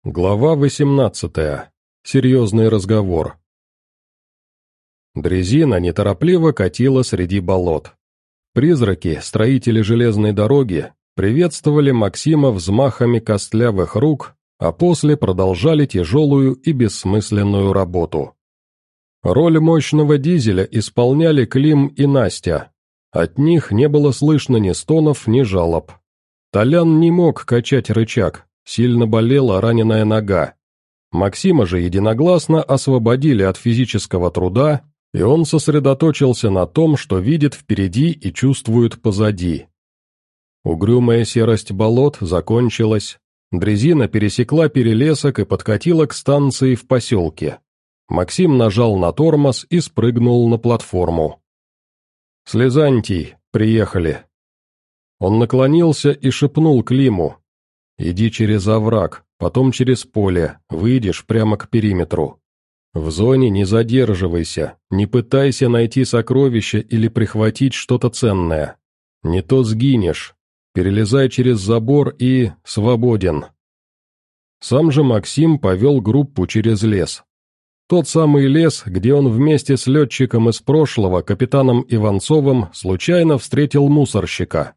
Глава 18. Серьезный разговор. Дрезина неторопливо катила среди болот. Призраки, строители железной дороги, приветствовали Максима взмахами костлявых рук, а после продолжали тяжелую и бессмысленную работу. Роль мощного дизеля исполняли Клим и Настя. От них не было слышно ни стонов, ни жалоб. Толян не мог качать рычаг. Сильно болела раненая нога. Максима же единогласно освободили от физического труда, и он сосредоточился на том, что видит впереди и чувствует позади. Угрюмая серость болот закончилась. Дрезина пересекла перелесок и подкатила к станции в поселке. Максим нажал на тормоз и спрыгнул на платформу. «Слезантий, приехали». Он наклонился и шепнул Климу: «Иди через овраг, потом через поле, выйдешь прямо к периметру. В зоне не задерживайся, не пытайся найти сокровища или прихватить что-то ценное. Не то сгинешь. Перелезай через забор и свободен». Сам же Максим повел группу через лес. Тот самый лес, где он вместе с летчиком из прошлого, капитаном Иванцовым, случайно встретил мусорщика.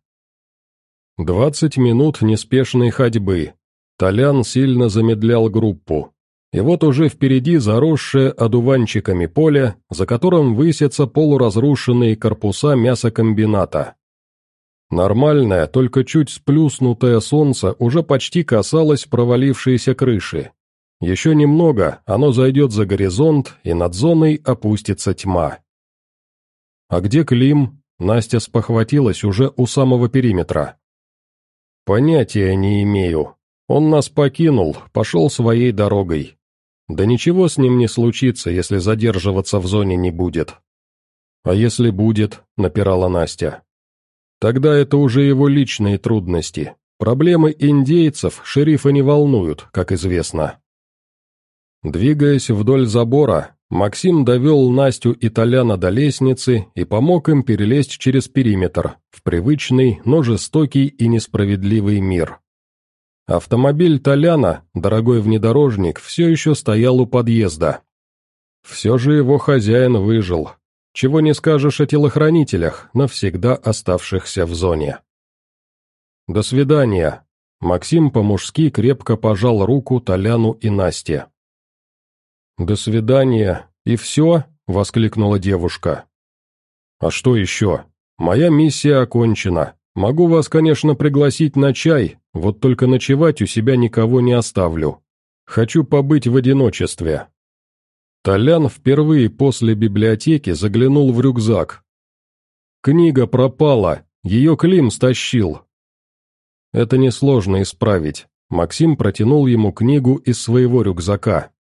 20 минут неспешной ходьбы. Толян сильно замедлял группу. И вот уже впереди заросшее одуванчиками поле, за которым высятся полуразрушенные корпуса мясокомбината. Нормальное, только чуть сплюснутое солнце уже почти касалось провалившейся крыши. Еще немного, оно зайдет за горизонт, и над зоной опустится тьма. «А где Клим?» Настя спохватилась уже у самого периметра. «Понятия не имею. Он нас покинул, пошел своей дорогой. Да ничего с ним не случится, если задерживаться в зоне не будет». «А если будет?» — напирала Настя. «Тогда это уже его личные трудности. Проблемы индейцев шерифа не волнуют, как известно». Двигаясь вдоль забора, Максим довел Настю и Толяна до лестницы и помог им перелезть через периметр в привычный, но жестокий и несправедливый мир. Автомобиль Толяна, дорогой внедорожник, все еще стоял у подъезда. Все же его хозяин выжил. Чего не скажешь о телохранителях, навсегда оставшихся в зоне. «До свидания». Максим по-мужски крепко пожал руку Толяну и Насте. «До свидания, и все?» — воскликнула девушка. «А что еще? Моя миссия окончена. Могу вас, конечно, пригласить на чай, вот только ночевать у себя никого не оставлю. Хочу побыть в одиночестве». Толян впервые после библиотеки заглянул в рюкзак. «Книга пропала, ее Клим стащил». «Это несложно исправить». Максим протянул ему книгу из своего рюкзака.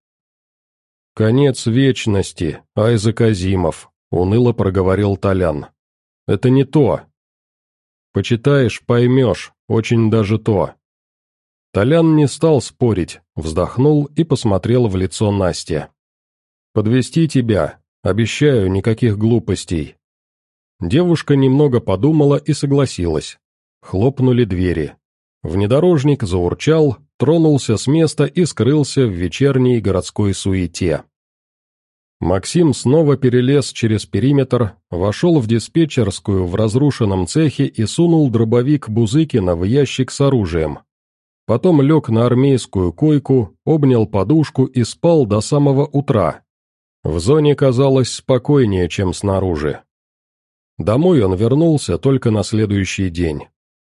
«Конец вечности, Айзек Азимов», — уныло проговорил Толян. «Это не то». «Почитаешь, поймешь, очень даже то». Толян не стал спорить, вздохнул и посмотрел в лицо Насте. «Подвести тебя, обещаю, никаких глупостей». Девушка немного подумала и согласилась. Хлопнули двери. Внедорожник заурчал, тронулся с места и скрылся в вечерней городской суете. Максим снова перелез через периметр, вошел в диспетчерскую в разрушенном цехе и сунул дробовик Бузыкина в ящик с оружием. Потом лег на армейскую койку, обнял подушку и спал до самого утра. В зоне казалось спокойнее, чем снаружи. Домой он вернулся только на следующий день.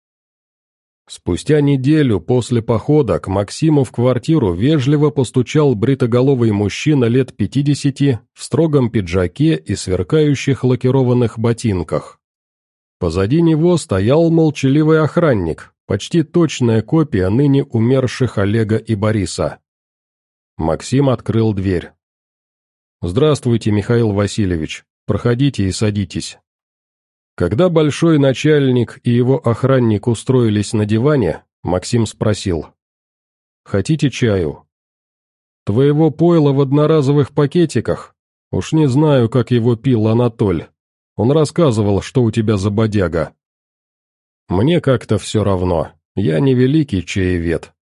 Спустя неделю после похода к Максиму в квартиру вежливо постучал бритоголовый мужчина лет 50 в строгом пиджаке и сверкающих лакированных ботинках. Позади него стоял молчаливый охранник, почти точная копия ныне умерших Олега и Бориса. Максим открыл дверь. «Здравствуйте, Михаил Васильевич, проходите и садитесь». Когда большой начальник и его охранник устроились на диване, Максим спросил: «Хотите чаю?» «Твоего пойла в одноразовых пакетиках? Уж не знаю, как его пил Анатоль. Он рассказывал, что у тебя за бодяга». «Мне как-то все равно, я не великий чаевед.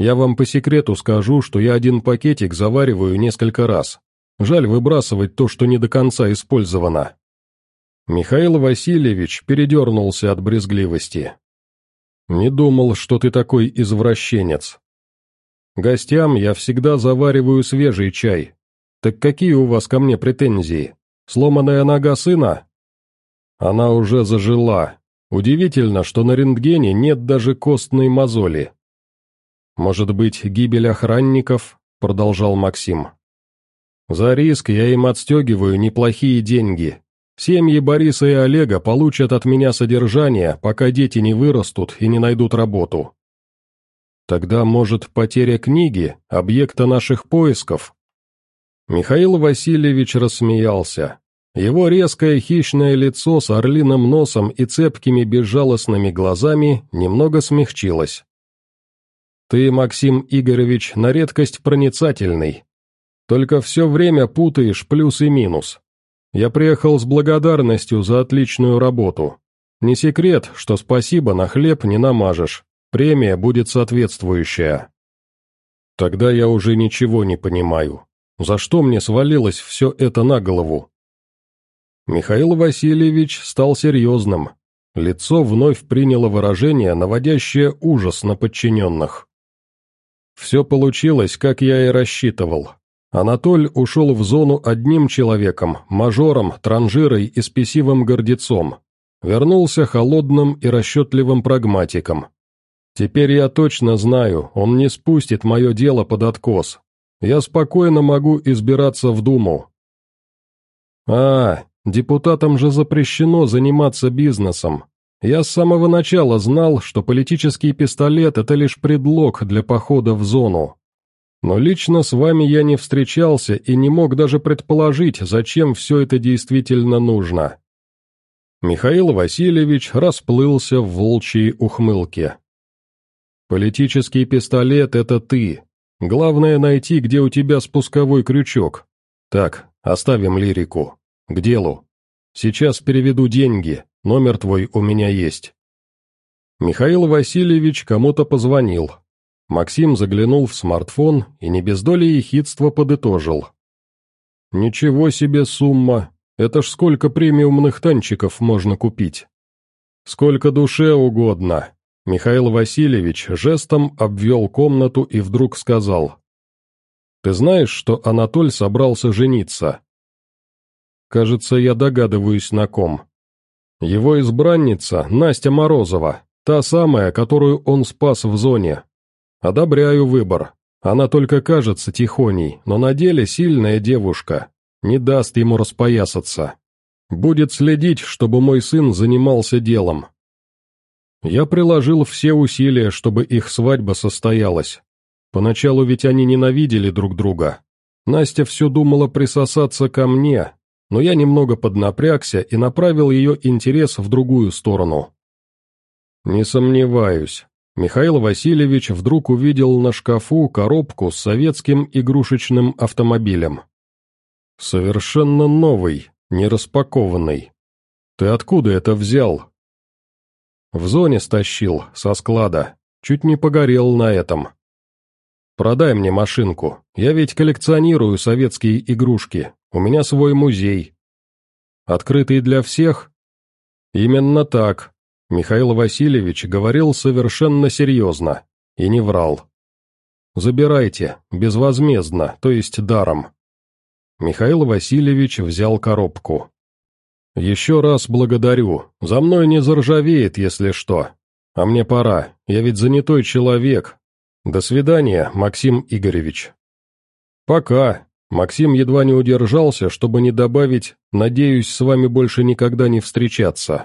Я вам по секрету скажу, что я один пакетик завариваю несколько раз. Жаль выбрасывать то, что не до конца использовано». Михаил Васильевич передернулся от брезгливости. «Не думал, что ты такой извращенец. Гостям я всегда завариваю свежий чай. Так какие у вас ко мне претензии? Сломанная нога сына?» Она уже зажила. Удивительно, что на рентгене нет даже костной мозоли. «Может быть, гибель охранников?» — продолжал Максим. «За риск я им отстегиваю неплохие деньги. Семьи Бориса и Олега получат от меня содержание, пока дети не вырастут и не найдут работу». «Тогда, может, потеря книги, объекта наших поисков?» Михаил Васильевич рассмеялся. Его резкое хищное лицо с орлиным носом и цепкими безжалостными глазами немного смягчилось. «Ты, Максим Игоревич, на редкость проницательный. Только все время путаешь плюс и минус. Я приехал с благодарностью за отличную работу. Не секрет, что спасибо на хлеб не намажешь, премия будет соответствующая». «Тогда я уже ничего не понимаю. За что мне свалилось все это на голову?» Михаил Васильевич стал серьезным. Лицо вновь приняло выражение, наводящее ужас на подчиненных. «Все получилось, как я и рассчитывал. Анатоль ушел в зону одним человеком, мажором, транжирой и спесивым гордецом. Вернулся холодным и расчетливым прагматиком. Теперь я точно знаю, он не спустит мое дело под откос. Я спокойно могу избираться в Думу». Депутатам же запрещено заниматься бизнесом. Я с самого начала знал, что политический пистолет – это лишь предлог для похода в зону. Но лично с вами я не встречался и не мог даже предположить, зачем все это действительно нужно». Михаил Васильевич расплылся в волчьей ухмылке. «Политический пистолет – это ты. Главное найти, где у тебя спусковой крючок. Так, оставим лирику. К делу. Сейчас переведу деньги, номер твой у меня есть». Михаил Васильевич кому-то позвонил. Максим заглянул в смартфон и не без доли ехидства подытожил. «Ничего себе сумма! Это ж сколько премиумных танчиков можно купить!» «Сколько душе угодно!» Михаил Васильевич жестом обвел комнату и вдруг сказал. «Ты знаешь, что Анатоль собрался жениться?» «Кажется, я догадываюсь, на ком. Его избранница Настя Морозова, та самая, которую он спас в зоне. Одобряю выбор. Она только кажется тихоней, но на деле сильная девушка. Не даст ему распоясаться. Будет следить, чтобы мой сын занимался делом». Я приложил все усилия, чтобы их свадьба состоялась. Поначалу ведь они ненавидели друг друга. Настя все думала присосаться ко мне, но я немного поднапрягся и направил ее интерес в другую сторону. «Не сомневаюсь». Михаил Васильевич вдруг увидел на шкафу коробку с советским игрушечным автомобилем. «Совершенно новый, не распакованный. Ты откуда это взял?» «В зоне стащил, со склада. Чуть не погорел на этом. Продай мне машинку, я ведь коллекционирую советские игрушки, у меня свой музей». «Открытый для всех?» «Именно так», Михаил Васильевич говорил совершенно серьезно, и не врал. «Забирайте, безвозмездно, то есть даром». Михаил Васильевич взял коробку. «Еще раз благодарю, за мной не заржавеет, если что. А мне пора, я ведь занятой человек. До свидания, Максим Игоревич». «Пока». Максим едва не удержался, чтобы не добавить «надеюсь, с вами больше никогда не встречаться».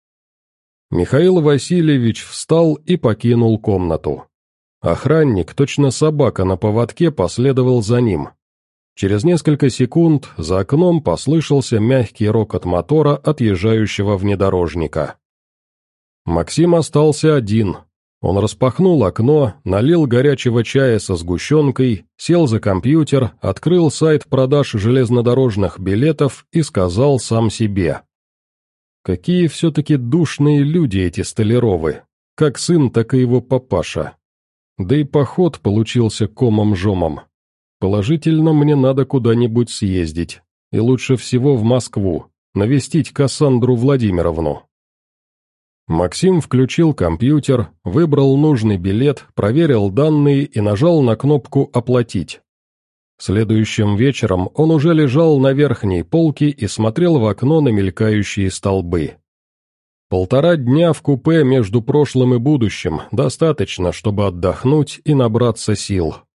Михаил Васильевич встал и покинул комнату. Охранник, точно собака на поводке, последовал за ним. Через несколько секунд за окном послышался мягкий рокот мотора отъезжающего внедорожника. Максим остался один. Он распахнул окно, налил горячего чая со сгущенкой, сел за компьютер, открыл сайт продаж железнодорожных билетов и сказал сам себе. Какие все-таки душные люди эти Столяровы, как сын, так и его папаша. Да и поход получился комом-жомом. Положительно, мне надо куда-нибудь съездить, и лучше всего в Москву, навестить Кассандру Владимировну. Максим включил компьютер, выбрал нужный билет, проверил данные и нажал на кнопку «Оплатить». Следующим вечером он уже лежал на верхней полке и смотрел в окно на мелькающие столбы. 1,5 дня в купе между прошлым и будущим достаточно, чтобы отдохнуть и набраться сил.